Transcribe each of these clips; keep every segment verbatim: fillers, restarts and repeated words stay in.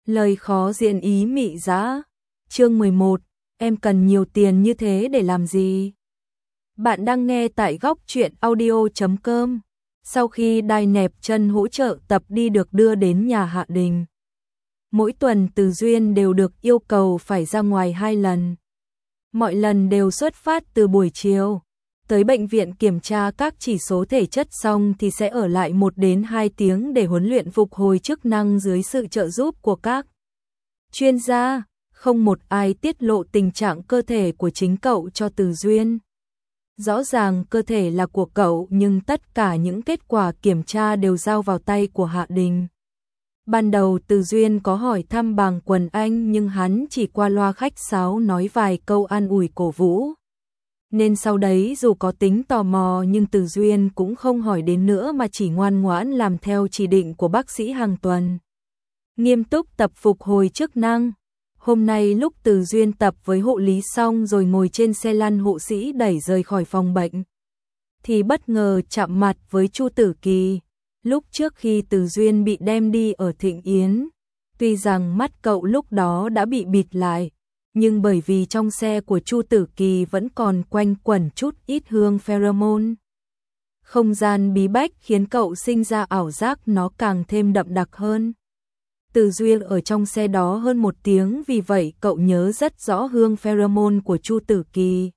Lời khó diễn ý mị dã. Chương mười một, em cần nhiều tiền như thế để làm gì? Bạn đang nghe tại góc truyện audio chấm com. Sau khi đai nẹp chân hỗ trợ tập đi được đưa đến nhà Hạ Đình. Mỗi tuần Từ Duyên đều được yêu cầu phải ra ngoài hai lần. Mọi lần đều xuất phát từ buổi chiều. Tới bệnh viện kiểm tra các chỉ số thể chất xong thì sẽ ở lại một đến hai tiếng để huấn luyện phục hồi chức năng dưới sự trợ giúp của các chuyên gia. Không một ai tiết lộ tình trạng cơ thể của chính cậu cho Từ Duyên. Rõ ràng cơ thể là của cậu nhưng tất cả những kết quả kiểm tra đều giao vào tay của Hạ Đình. Ban đầu Từ Duyên có hỏi thăm Bàng Quần Anh nhưng hắn chỉ qua loa khách sáo nói vài câu an ủi cổ vũ. Nên sau đấy dù có tính tò mò nhưng Từ Duyên cũng không hỏi đến nữa mà chỉ ngoan ngoãn làm theo chỉ định của bác sĩ hàng tuần. Nghiêm túc tập phục hồi chức năng. Hôm nay lúc Từ Duyên tập với hộ lý xong rồi ngồi trên xe lăn hộ sĩ đẩy rời khỏi phòng bệnh, thì bất ngờ chạm mặt với Chu Tử Kỳ. Lúc trước khi Từ Duyên bị đem đi ở Thịnh Yến, tuy rằng mắt cậu lúc đó đã bị bịt lại, nhưng bởi vì trong xe của Chu Tử Kỳ vẫn còn quanh quẩn chút ít hương pheromone. Không gian bí bách khiến cậu sinh ra ảo giác nó càng thêm đậm đặc hơn. Từ Duyên ở trong xe đó hơn một tiếng vì vậy cậu nhớ rất rõ hương pheromone của Chu Tử Kỳ.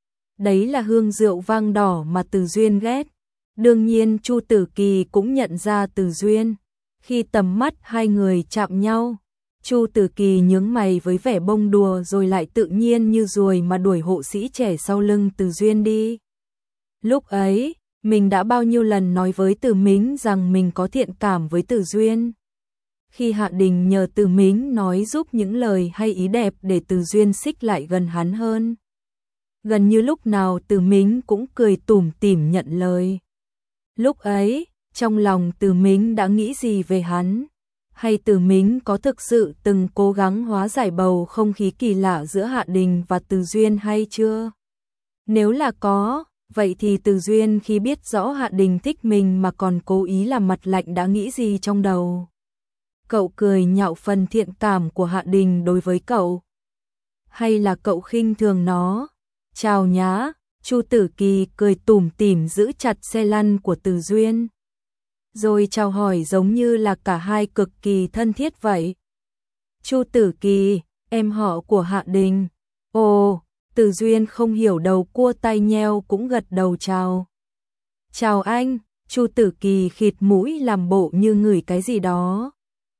Đấy là hương rượu vang đỏ mà Từ Duyên ghét. Đương nhiên Chu Tử Kỳ cũng nhận ra Từ Duyên. Khi tầm mắt hai người chạm nhau, Chu Tử Kỳ nhướng mày với vẻ bông đùa rồi lại tự nhiên như ruồi mà đuổi hộ sĩ trẻ sau lưng Từ Duyên đi. Lúc ấy, mình đã bao nhiêu lần nói với Từ Mính rằng mình có thiện cảm với Từ Duyên. Khi Hạ Đình nhờ Từ Mính nói giúp những lời hay ý đẹp để Từ Duyên xích lại gần hắn hơn. Gần như lúc nào Từ Mính cũng cười tủm tỉm nhận lời. Lúc ấy, trong lòng Từ Mính đã nghĩ gì về hắn? Hay Từ Mính có thực sự từng cố gắng hóa giải bầu không khí kỳ lạ giữa Hạ Đình và Từ Duyên hay chưa? Nếu là có, vậy thì Từ Duyên khi biết rõ Hạ Đình thích mình mà còn cố ý làm mặt lạnh đã nghĩ gì trong đầu? Cậu cười nhạo phần thiện cảm của Hạ Đình đối với cậu? Hay là cậu khinh thường nó? Chào nhá, Chu Tử Kỳ cười tủm tỉm giữ chặt xe lăn của Từ Duyên. Rồi chào hỏi giống như là cả hai cực kỳ thân thiết vậy. Chu Tử Kỳ, em họ của Hạ Đình. Ồ, Từ Duyên không hiểu đầu cua tay nheo cũng gật đầu chào. Chào anh, Chu Tử Kỳ khịt mũi làm bộ như ngửi cái gì đó.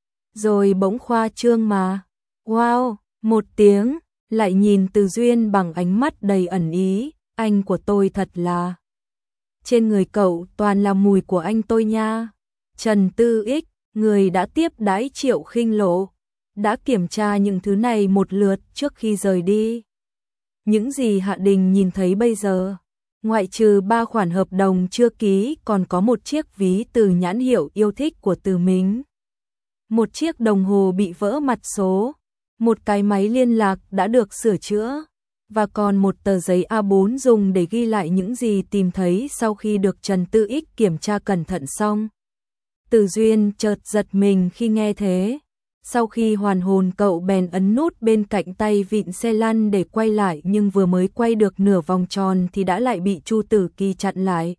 Rồi bỗng khoa trương mà. Wow, một tiếng, lại nhìn Từ Duyên bằng ánh mắt đầy ẩn ý. Anh của tôi thật là... Trên người cậu toàn là mùi của anh tôi nha. Trần Tư Ích, người đã tiếp đãi Triệu Khinh Lộ, đã kiểm tra những thứ này một lượt trước khi rời đi. Những gì Hạ Đình nhìn thấy bây giờ, ngoại trừ ba khoản hợp đồng chưa ký còn có một chiếc ví từ nhãn hiệu yêu thích của Từ Mính, một chiếc đồng hồ bị vỡ mặt số, một cái máy liên lạc đã được sửa chữa, và còn một tờ giấy A bốn dùng để ghi lại những gì tìm thấy sau khi được Trần Tư Ích kiểm tra cẩn thận xong. Từ Duyên chợt giật mình khi nghe thế. Sau khi hoàn hồn cậu bèn ấn nút bên cạnh tay vịn xe lăn để quay lại nhưng vừa mới quay được nửa vòng tròn thì đã lại bị Chu Tử Kỳ chặn lại.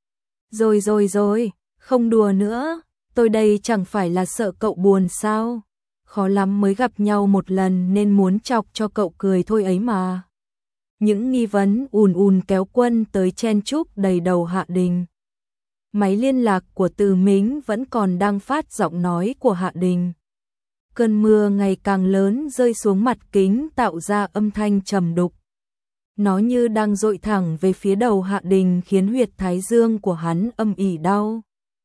Rồi rồi rồi, không đùa nữa, tôi đây chẳng phải là sợ cậu buồn sao? Khó lắm mới gặp nhau một lần nên muốn chọc cho cậu cười thôi ấy mà. Những nghi vấn ùn ùn kéo quân tới chen chúc đầy đầu Hạ Đình. Máy liên lạc của Từ Mính vẫn còn đang phát giọng nói của Hạ Đình. Cơn mưa ngày càng lớn rơi xuống mặt kính tạo ra âm thanh trầm đục. Nó như đang dội thẳng về phía đầu Hạ Đình khiến huyệt thái dương của hắn âm ỉ đau.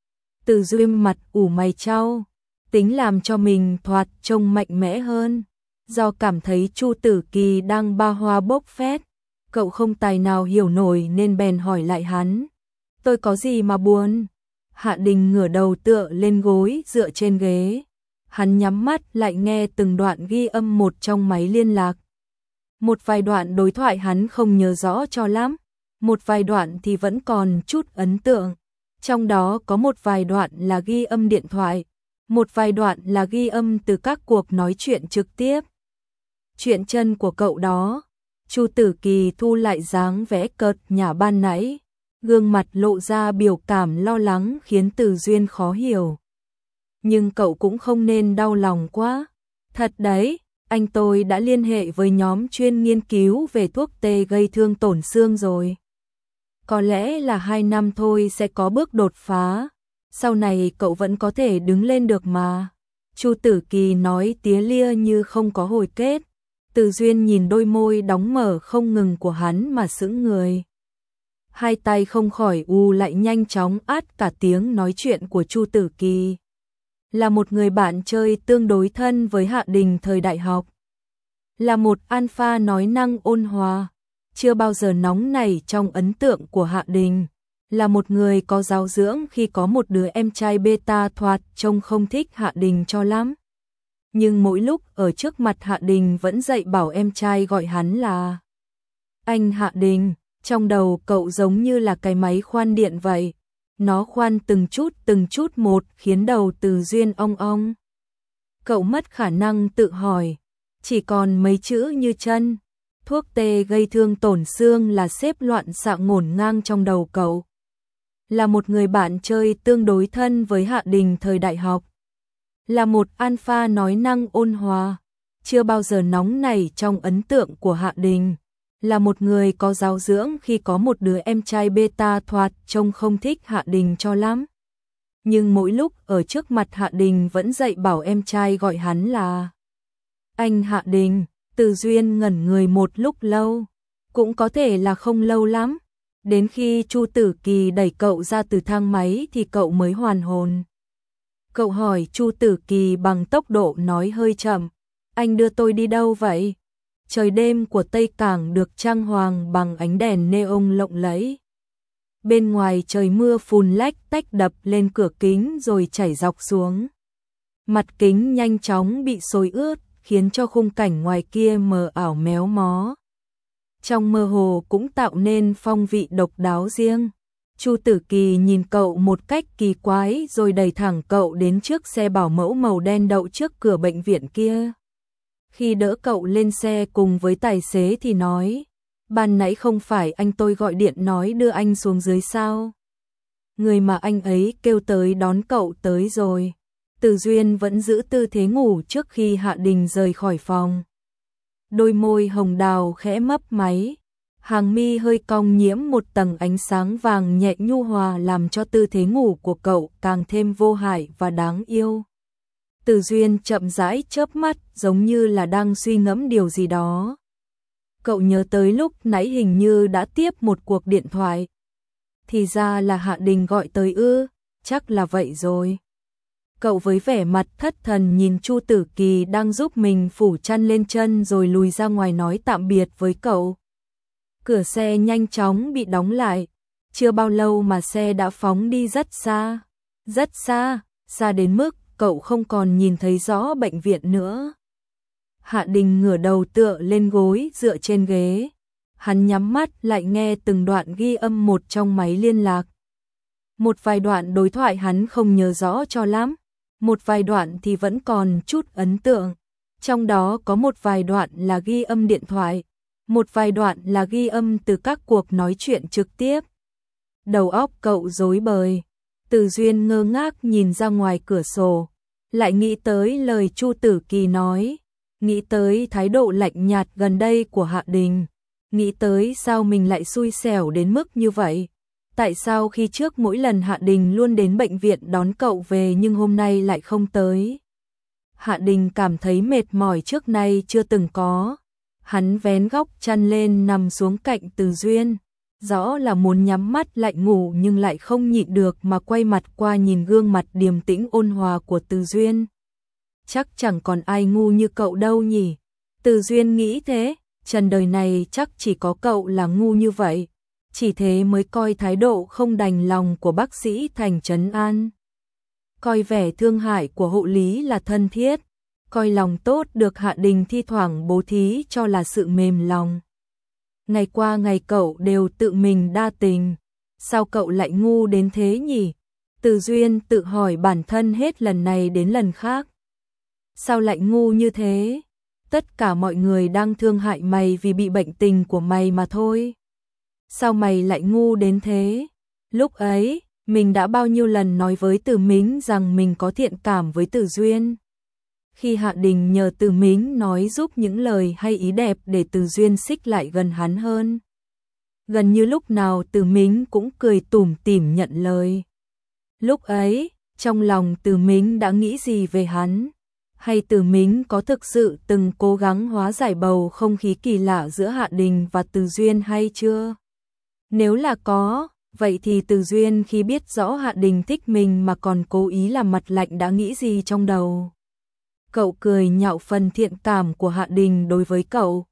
Từ Duyên mặt ủ mày chau, tính làm cho mình thoạt trông mạnh mẽ hơn. Do cảm thấy Chu Tử Kỳ đang ba hoa bốc phét, cậu không tài nào hiểu nổi nên bèn hỏi lại hắn. Tôi có gì mà buồn? Hạ Đình ngửa đầu tựa lên gối dựa trên ghế. Hắn nhắm mắt lại nghe từng đoạn ghi âm một trong máy liên lạc. Một vài đoạn đối thoại hắn không nhớ rõ cho lắm, một vài đoạn thì vẫn còn chút ấn tượng. Trong đó có một vài đoạn là ghi âm điện thoại. Một vài đoạn là ghi âm từ các cuộc nói chuyện trực tiếp. Chuyện chân của cậu đó. Chu Tử Kỳ thu lại dáng vẻ cợt nhả ban nãy, gương mặt lộ ra biểu cảm lo lắng khiến Từ Duyên khó hiểu. Nhưng cậu cũng không nên đau lòng quá. Thật đấy, anh tôi đã liên hệ với nhóm chuyên nghiên cứu về thuốc tê gây thương tổn xương rồi. Có lẽ là hai năm thôi sẽ có bước đột phá. Sau này cậu vẫn có thể đứng lên được mà. Chu Tử Kỳ nói tía lia như không có hồi kết. Từ Duyên nhìn đôi môi đóng mở không ngừng của hắn mà sững người. Hai tay không khỏi u lại nhanh chóng át cả tiếng nói chuyện của Chu Tử Kỳ. Là một người bạn chơi tương đối thân với Hạ Đình thời đại học. Là một alpha nói năng ôn hòa, chưa bao giờ nóng nảy trong ấn tượng của Hạ Đình. Là một người có giáo dưỡng khi có một đứa em trai beta thoạt trông không thích Hạ Đình cho lắm. Nhưng mỗi lúc ở trước mặt Hạ Đình vẫn dạy bảo em trai gọi hắn là anh Hạ Đình. Trong đầu cậu giống như là cái máy khoan điện vậy. Nó khoan từng chút từng chút một khiến đầu Từ Duyên ong ong. Cậu mất khả năng tự hỏi. Chỉ còn mấy chữ như chân. Thuốc tê gây thương tổn xương là xếp loạn xạ ngổn ngang trong đầu cậu. Là một người bạn chơi tương đối thân với Hạ Đình thời đại học. Là một alpha nói năng ôn hòa, chưa bao giờ nóng nảy trong ấn tượng của Hạ Đình. Là một người có giáo dưỡng khi có một đứa em trai beta thoạt trông không thích Hạ Đình cho lắm. Nhưng mỗi lúc ở trước mặt Hạ Đình vẫn dạy bảo em trai gọi hắn là anh Hạ Đình. Từ Duyên ngẩn người một lúc lâu, cũng có thể là không lâu lắm. Đến khi Chu Tử Kỳ đẩy cậu ra từ thang máy thì cậu mới hoàn hồn. Cậu hỏi Chu Tử Kỳ bằng tốc độ nói hơi chậm, anh đưa tôi đi đâu vậy? Trời đêm của Tây Cảng được trang hoàng bằng ánh đèn neon lộng lẫy. Bên ngoài trời mưa phùn lách tách đập lên cửa kính rồi chảy dọc xuống. Mặt kính nhanh chóng bị xối ướt, khiến cho khung cảnh ngoài kia mờ ảo méo mó. Trong mơ hồ cũng tạo nên phong vị độc đáo riêng. Chu Tử Kỳ nhìn cậu một cách kỳ quái rồi đẩy thẳng cậu đến trước xe bảo mẫu màu đen đậu trước cửa bệnh viện kia. Khi đỡ cậu lên xe cùng với tài xế thì nói, ban nãy không phải anh tôi gọi điện nói đưa anh xuống dưới sao? Người mà anh ấy kêu tới đón cậu tới rồi. Từ Duyên vẫn giữ tư thế ngủ trước khi Hạ Đình rời khỏi phòng. Đôi môi hồng đào khẽ mấp máy, hàng mi hơi cong nhiễm một tầng ánh sáng vàng nhẹ nhu hòa làm cho tư thế ngủ của cậu càng thêm vô hại và đáng yêu. Từ Duyên chậm rãi chớp mắt giống như là đang suy ngẫm điều gì đó. Cậu nhớ tới lúc nãy hình như đã tiếp một cuộc điện thoại. Thì ra là Hạ Đình gọi tới ư, chắc là vậy rồi. Cậu với vẻ mặt thất thần nhìn Chu Tử Kỳ đang giúp mình phủ chăn lên chân rồi lùi ra ngoài nói tạm biệt với cậu. Cửa xe nhanh chóng bị đóng lại. Chưa bao lâu mà xe đã phóng đi rất xa. Rất xa, xa đến mức cậu không còn nhìn thấy rõ bệnh viện nữa. Hạ Đình ngửa đầu tựa lên gối dựa trên ghế. Hắn nhắm mắt lại nghe từng đoạn ghi âm một trong máy liên lạc. Một vài đoạn đối thoại hắn không nhớ rõ cho lắm. Một vài đoạn thì vẫn còn chút ấn tượng. Trong đó có một vài đoạn là ghi âm điện thoại. Một vài đoạn là ghi âm từ các cuộc nói chuyện trực tiếp. Đầu óc cậu rối bời. Từ Duyên ngơ ngác nhìn ra ngoài cửa sổ. Lại nghĩ tới lời Chu Tử Kỳ nói. Nghĩ tới thái độ lạnh nhạt gần đây của Hạ Đình. Nghĩ tới sao mình lại xui xẻo đến mức như vậy. Tại sao khi trước mỗi lần Hạ Đình luôn đến bệnh viện đón cậu về nhưng hôm nay lại không tới. Hạ Đình cảm thấy mệt mỏi trước nay chưa từng có. Hắn vén góc chăn lên nằm xuống cạnh Từ Duyên. Rõ là muốn nhắm mắt lại ngủ nhưng lại không nhịn được mà quay mặt qua nhìn gương mặt điềm tĩnh ôn hòa của Từ Duyên. Chắc chẳng còn ai ngu như cậu đâu nhỉ. Từ Duyên nghĩ thế, trần đời này chắc chỉ có cậu là ngu như vậy. Chỉ thế mới coi thái độ không đành lòng của bác sĩ thành trấn an. Coi vẻ thương hại của hộ lý là thân thiết. Coi lòng tốt được Hạ Đình thi thoảng bố thí cho là sự mềm lòng. Ngày qua ngày cậu đều tự mình đa tình. Sao cậu lại ngu đến thế nhỉ? Từ Duyên tự hỏi bản thân hết lần này đến lần khác. Sao lại ngu như thế? Tất cả mọi người đang thương hại mày vì bị bệnh tình của mày mà thôi. Sao mày lại ngu đến thế? Lúc ấy, mình đã bao nhiêu lần nói với Từ Mính rằng mình có thiện cảm với Từ Duyên. Khi Hạ Đình nhờ Từ Mính nói giúp những lời hay ý đẹp để Từ Duyên xích lại gần hắn hơn. Gần như lúc nào Từ Mính cũng cười tủm tỉm nhận lời. Lúc ấy, trong lòng Từ Mính đã nghĩ gì về hắn? Hay Từ Mính có thực sự từng cố gắng hóa giải bầu không khí kỳ lạ giữa Hạ Đình và Từ Duyên hay chưa? Nếu là có, vậy thì Từ Duyên khi biết rõ Hạ Đình thích mình mà còn cố ý làm mặt lạnh đã nghĩ gì trong đầu? Cậu cười nhạo phần thiện cảm của Hạ Đình đối với cậu?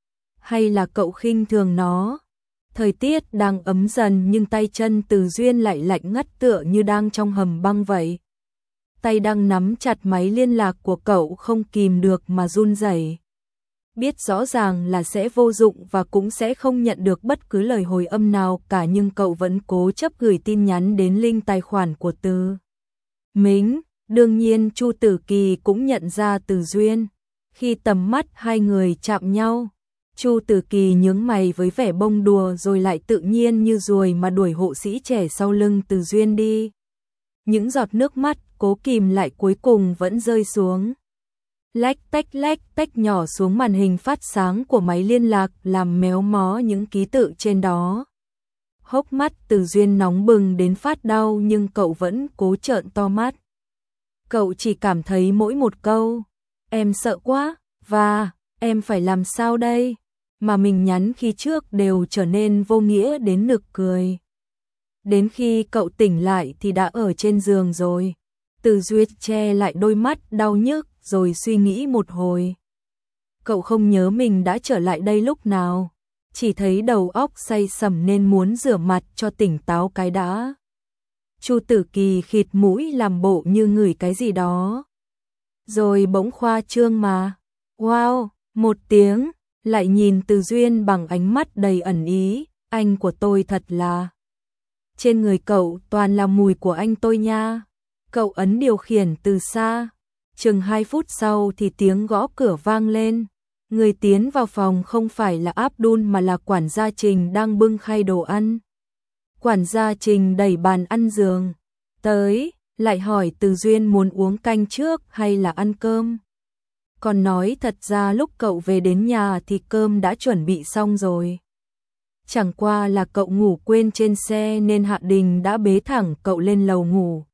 Hay là cậu khinh thường nó? Thời tiết đang ấm dần nhưng tay chân Từ Duyên lại lạnh ngắt tựa như đang trong hầm băng vậy. Tay đang nắm chặt máy liên lạc của cậu không kìm được mà run rẩy. Biết rõ ràng là sẽ vô dụng và cũng sẽ không nhận được bất cứ lời hồi âm nào cả nhưng cậu vẫn cố chấp gửi tin nhắn đến link tài khoản của Từ Mính. Đương nhiên Chu Tử Kỳ cũng nhận ra Từ Duyên. Khi tầm mắt hai người chạm nhau, Chu Tử Kỳ nhướng mày với vẻ bông đùa rồi lại tự nhiên như ruồi mà đuổi hộ sĩ trẻ sau lưng Từ Duyên đi. Những giọt nước mắt cố kìm lại cuối cùng vẫn rơi xuống. Lách tách lách tách nhỏ xuống màn hình phát sáng của máy liên lạc làm méo mó những ký tự trên đó. Hốc mắt Từ Duyên nóng bừng đến phát đau nhưng cậu vẫn cố trợn to mắt. Cậu chỉ cảm thấy mỗi một câu, em sợ quá, và em phải làm sao đây, mà mình nhắn khi trước đều trở nên vô nghĩa đến nực cười. Đến khi cậu tỉnh lại thì đã ở trên giường rồi. Từ Duyên che lại đôi mắt đau nhức rồi suy nghĩ một hồi. Cậu không nhớ mình đã trở lại đây lúc nào, chỉ thấy đầu óc say sẩm nên muốn rửa mặt cho tỉnh táo cái đã. Chu Tử Kỳ khịt mũi làm bộ như ngửi cái gì đó. Rồi bỗng khoa trương mà. Wow, một tiếng, lại nhìn Từ Duyên bằng ánh mắt đầy ẩn ý. Anh của tôi thật là... Trên người cậu toàn là mùi của anh tôi nha. Cậu ấn điều khiển từ xa. Chừng hai phút sau thì tiếng gõ cửa vang lên. Người tiến vào phòng không phải là Abdul mà là quản gia Trình đang bưng khay đồ ăn. Quản gia Trình đẩy bàn ăn giường tới, lại hỏi Từ Duyên muốn uống canh trước hay là ăn cơm. Còn nói thật ra lúc cậu về đến nhà thì cơm đã chuẩn bị xong rồi. Chẳng qua là cậu ngủ quên trên xe nên Hạ Đình đã bế thẳng cậu lên lầu ngủ.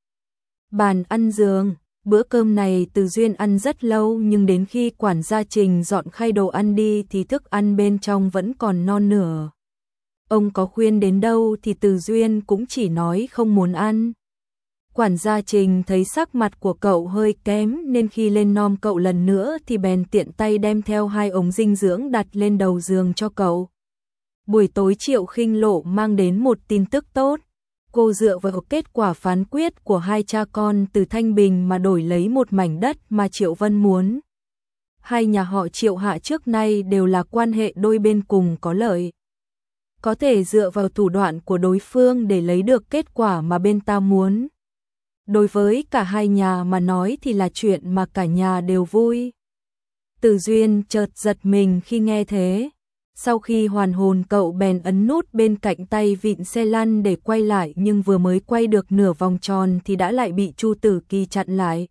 Bàn ăn giường, bữa cơm này Từ Duyên ăn rất lâu nhưng đến khi quản gia Trình dọn khay đồ ăn đi thì thức ăn bên trong vẫn còn non nửa. Ông có khuyên đến đâu thì Từ Duyên cũng chỉ nói không muốn ăn. Quản gia Trình thấy sắc mặt của cậu hơi kém nên khi lên nom cậu lần nữa thì bèn tiện tay đem theo hai ống dinh dưỡng đặt lên đầu giường cho cậu. Buổi tối Triệu Khinh Lộ mang đến một tin tức tốt. Cô dựa vào kết quả phán quyết của hai cha con từ Thanh Bình mà đổi lấy một mảnh đất mà Triệu Vân muốn. Hai nhà họ Triệu Hạ trước nay đều là quan hệ đôi bên cùng có lợi. Có thể dựa vào thủ đoạn của đối phương để lấy được kết quả mà bên ta muốn. Đối với cả hai nhà mà nói thì là chuyện mà cả nhà đều vui. Từ Duyên chợt giật mình khi nghe thế. Sau khi hoàn hồn cậu bèn ấn nút bên cạnh tay vịn xe lăn để quay lại nhưng vừa mới quay được nửa vòng tròn thì đã lại bị Chu Tử Kỳ chặn lại.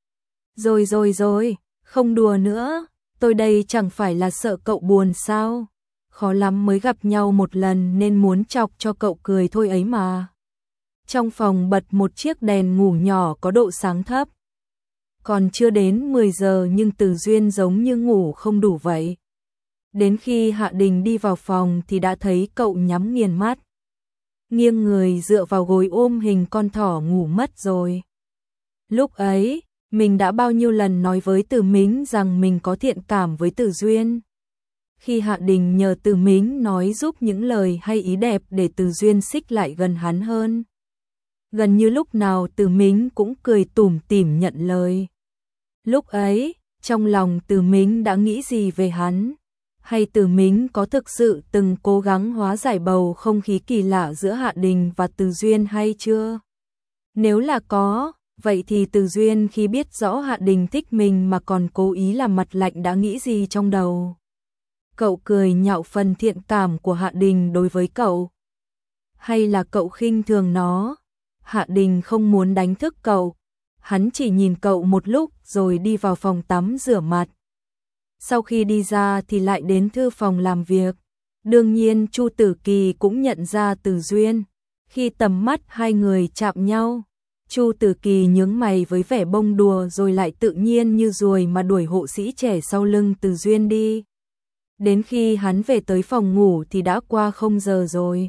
Rồi rồi rồi, không đùa nữa, tôi đây chẳng phải là sợ cậu buồn sao? Khó lắm mới gặp nhau một lần nên muốn chọc cho cậu cười thôi ấy mà. Trong phòng bật một chiếc đèn ngủ nhỏ có độ sáng thấp. Còn chưa đến mười giờ nhưng Từ Duyên giống như ngủ không đủ vậy. Đến khi Hạ Đình đi vào phòng thì đã thấy cậu nhắm nghiền mắt. Nghiêng người dựa vào gối ôm hình con thỏ ngủ mất rồi. Lúc ấy, mình đã bao nhiêu lần nói với Từ Mính rằng mình có thiện cảm với Từ Duyên. Khi Hạ Đình nhờ Từ Mính nói giúp những lời hay ý đẹp để Từ Duyên xích lại gần hắn hơn. Gần như lúc nào Từ Mính cũng cười tủm tỉm nhận lời. Lúc ấy, trong lòng Từ Mính đã nghĩ gì về hắn? Hay Từ Mính có thực sự từng cố gắng hóa giải bầu không khí kỳ lạ giữa Hạ Đình và Từ Duyên hay chưa? Nếu là có, vậy thì Từ Duyên khi biết rõ Hạ Đình thích mình mà còn cố ý làm mặt lạnh đã nghĩ gì trong đầu? Cậu cười nhạo phần thiện cảm của Hạ Đình đối với cậu? Hay là cậu khinh thường nó? Hạ Đình không muốn đánh thức cậu. Hắn chỉ nhìn cậu một lúc rồi đi vào phòng tắm rửa mặt. Sau khi đi ra thì lại đến thư phòng làm việc. Đương nhiên Chu Tử Kỳ cũng nhận ra Từ Duyên. Khi tầm mắt hai người chạm nhau, Chu Tử Kỳ nhướng mày với vẻ bông đùa rồi lại tự nhiên như ruồi mà đuổi hộ sĩ trẻ sau lưng Từ Duyên đi. Đến khi hắn về tới phòng ngủ thì đã qua không giờ rồi.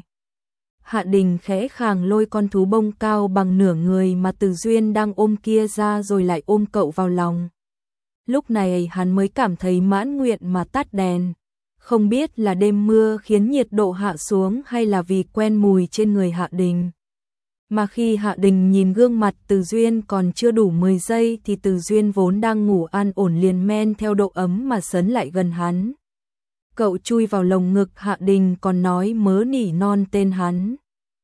Hạ Đình khẽ khàng lôi con thú bông cao bằng nửa người mà Từ Duyên đang ôm kia ra rồi lại ôm cậu vào lòng. Lúc này hắn mới cảm thấy mãn nguyện mà tắt đèn. Không biết là đêm mưa khiến nhiệt độ hạ xuống hay là vì quen mùi trên người Hạ Đình. Mà khi Hạ Đình nhìn gương mặt Từ Duyên còn chưa đủ mười giây thì Từ Duyên vốn đang ngủ an ổn liền men theo độ ấm mà sấn lại gần hắn. Cậu chui vào lồng ngực Hạ Đình còn nói mớ nỉ non tên hắn.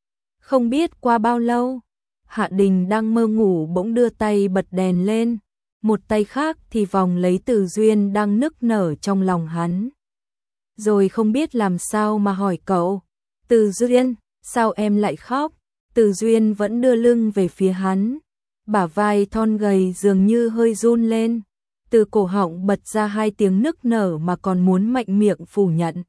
Không biết qua bao lâu, Hạ Đình đang mơ ngủ bỗng đưa tay bật đèn lên, một tay khác thì vòng lấy Từ Duyên đang nức nở trong lòng hắn. Rồi không biết làm sao mà hỏi cậu, Từ Duyên, sao em lại khóc? Từ Duyên vẫn đưa lưng về phía hắn, bả vai thon gầy dường như hơi run lên, từ cổ họng bật ra hai tiếng nức nở mà còn muốn mạnh miệng phủ nhận.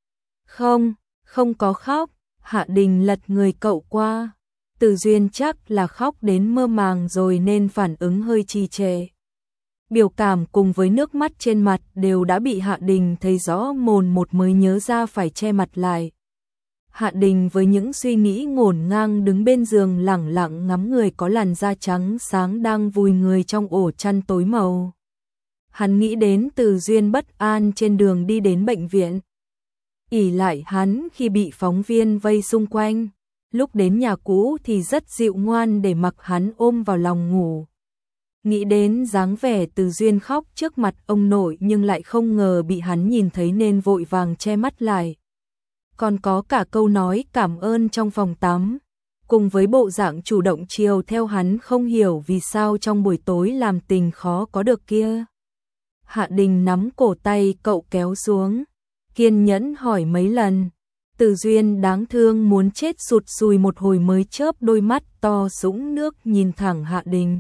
Không, không có khóc. Hạ Đình lật người cậu qua. Từ Duyên chắc là khóc đến mơ màng rồi nên phản ứng hơi trì trệ. Biểu cảm cùng với nước mắt trên mặt đều đã bị Hạ Đình thấy rõ mồn một mới nhớ ra phải che mặt lại. Hạ Đình với những suy nghĩ ngổn ngang đứng bên giường lẳng lặng ngắm người có làn da trắng sáng đang vùi người trong ổ chăn tối màu. Hắn nghĩ đến Từ Duyên bất an trên đường đi đến bệnh viện. Ỷ lại hắn khi bị phóng viên vây xung quanh, lúc đến nhà cũ thì rất dịu ngoan để mặc hắn ôm vào lòng ngủ. Nghĩ đến dáng vẻ Từ Duyên khóc trước mặt ông nội nhưng lại không ngờ bị hắn nhìn thấy nên vội vàng che mắt lại. Còn có cả câu nói cảm ơn trong phòng tắm, cùng với bộ dạng chủ động chiều theo hắn không hiểu vì sao trong buổi tối làm tình khó có được kia. Hạ Đình nắm cổ tay cậu kéo xuống, kiên nhẫn hỏi mấy lần. Từ Duyên đáng thương muốn chết sụt sùi một hồi mới chớp đôi mắt to sũng nước nhìn thẳng Hạ Đình.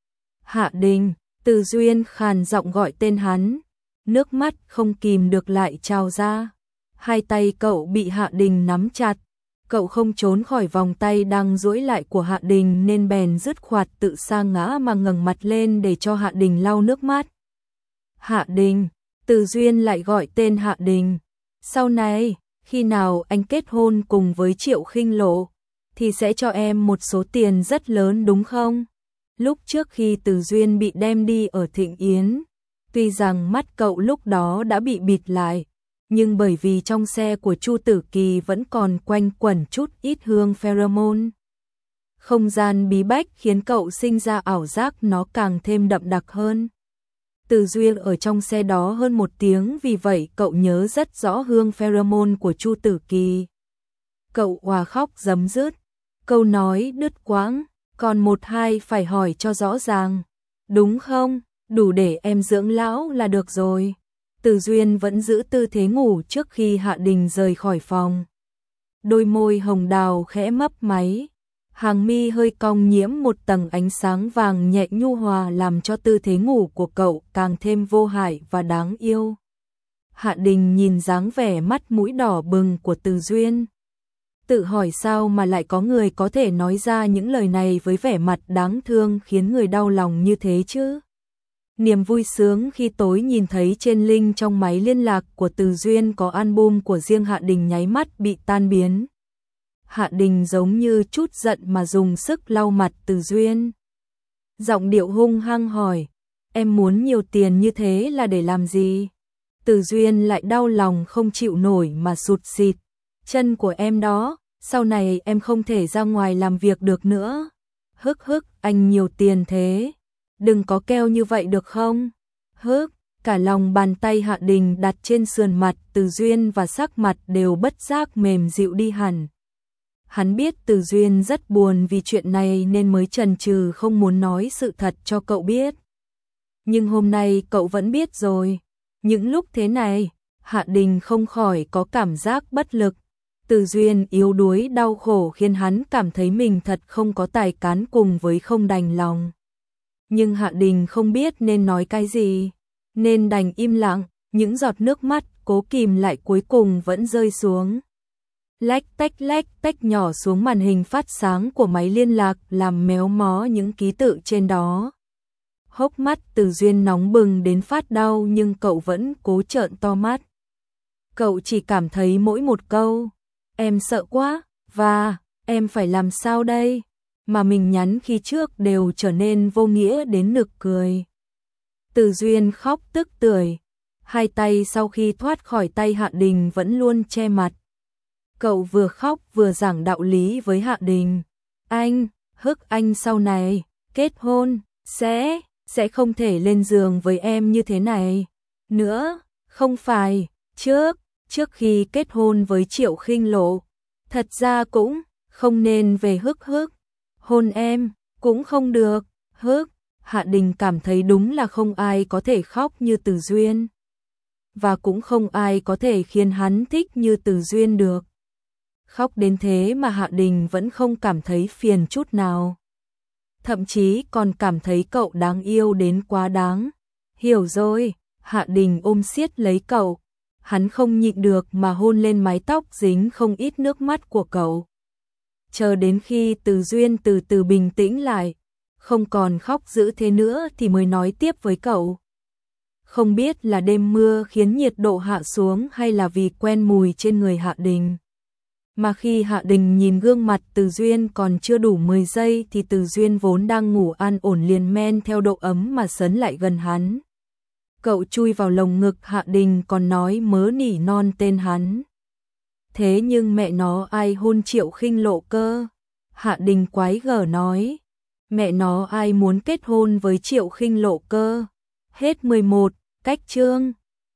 Hạ Đình, Từ Duyên khàn giọng gọi tên hắn, nước mắt không kìm được lại trào ra. Hai tay cậu bị Hạ Đình nắm chặt, cậu không trốn khỏi vòng tay đang duỗi lại của Hạ Đình nên bèn dứt khoát tự sa ngã mà ngẩng mặt lên để cho Hạ Đình lau nước mắt. Hạ Đình, Từ Duyên lại gọi tên Hạ Đình. Sau này, khi nào anh kết hôn cùng với Triệu Khinh Lộ, thì sẽ cho em một số tiền rất lớn đúng không? Lúc trước khi Từ Duyên bị đem đi ở Thịnh Yến, tuy rằng mắt cậu lúc đó đã bị bịt lại, nhưng bởi vì trong xe của Chu Tử Kỳ vẫn còn quanh quẩn chút ít hương pheromone. Không gian bí bách khiến cậu sinh ra ảo giác nó càng thêm đậm đặc hơn. Từ Duyên ở trong xe đó hơn một tiếng vì vậy cậu nhớ rất rõ hương pheromone của Chu Tử Kỳ. Cậu òa khóc rấm rứt, câu nói đứt quãng, còn một hai phải hỏi cho rõ ràng. Đúng không? Đủ để em dưỡng lão là được rồi. Từ Duyên vẫn giữ tư thế ngủ trước khi Hạ Đình rời khỏi phòng. Đôi môi hồng đào khẽ mấp máy, hàng mi hơi cong nhiễm một tầng ánh sáng vàng nhẹ nhu hòa làm cho tư thế ngủ của cậu càng thêm vô hại và đáng yêu. Hạ Đình nhìn dáng vẻ mắt mũi đỏ bừng của Từ Duyên, tự hỏi sao mà lại có người có thể nói ra những lời này với vẻ mặt đáng thương khiến người đau lòng như thế chứ. Niềm vui sướng khi tối nhìn thấy trên link trong máy liên lạc của Từ Duyên có album của riêng Hạ Đình nháy mắt bị tan biến. Hạ Đình giống như chút giận mà dùng sức lau mặt Từ Duyên. Giọng điệu hung hăng hỏi, em muốn nhiều tiền như thế là để làm gì? Từ Duyên lại đau lòng không chịu nổi mà sụt sịt, chân của em đó, sau này em không thể ra ngoài làm việc được nữa. Hức hức, anh nhiều tiền thế, đừng có keo như vậy được không? Hức, cả lòng bàn tay Hạ Đình đặt trên sườn mặt Từ Duyên và sắc mặt đều bất giác mềm dịu đi hẳn. Hắn biết Từ Duyên rất buồn vì chuyện này nên mới chần chừ không muốn nói sự thật cho cậu biết. Nhưng hôm nay cậu vẫn biết rồi. Những lúc thế này, Hạ Đình không khỏi có cảm giác bất lực. Từ Duyên yếu đuối đau khổ khiến hắn cảm thấy mình thật không có tài cán cùng với không đành lòng. Nhưng Hạ Đình không biết nên nói cái gì, nên đành im lặng, những giọt nước mắt cố kìm lại cuối cùng vẫn rơi xuống. Lách tách lách tách nhỏ xuống màn hình phát sáng của máy liên lạc làm méo mó những ký tự trên đó. Hốc mắt Từ Duyên nóng bừng đến phát đau nhưng cậu vẫn cố trợn to mắt. Cậu chỉ cảm thấy mỗi một câu, em sợ quá, và em phải làm sao đây, mà mình nhắn khi trước đều trở nên vô nghĩa đến nực cười. Từ Duyên khóc tức tưởi, hai tay sau khi thoát khỏi tay Hạ Đình vẫn luôn che mặt. Cậu vừa khóc vừa giảng đạo lý với Hạ Đình. Anh, hức anh sau này, kết hôn, sẽ, sẽ không thể lên giường với em như thế này. Nữa, không phải, trước, trước khi kết hôn với Triệu Khinh Lộ, thật ra cũng không nên về hức hức. Hôn em, cũng không được, hức. Hạ Đình cảm thấy đúng là không ai có thể khóc như Từ Duyên. Và cũng không ai có thể khiến hắn thích như Từ Duyên được. Khóc đến thế mà Hạ Đình vẫn không cảm thấy phiền chút nào. Thậm chí còn cảm thấy cậu đáng yêu đến quá đáng. Hiểu rồi, Hạ Đình ôm siết lấy cậu. Hắn không nhịn được mà hôn lên mái tóc dính không ít nước mắt của cậu. Chờ đến khi Từ Duyên từ từ bình tĩnh lại, không còn khóc dữ thế nữa thì mới nói tiếp với cậu. Không biết là đêm mưa khiến nhiệt độ hạ xuống hay là vì quen mùi trên người Hạ Đình. Mà khi Hạ Đình nhìn gương mặt Từ Duyên còn chưa đủ mười giây thì Từ Duyên vốn đang ngủ an ổn liền men theo độ ấm mà sấn lại gần hắn. Cậu chui vào lồng ngực Hạ Đình còn nói mớ nỉ non tên hắn. Thế nhưng mẹ nó ai hôn Triệu Khinh Lộ cơ? Hạ Đình quái gở nói. Mẹ nó ai muốn kết hôn với Triệu Khinh Lộ cơ? Hết mười một, cách chương.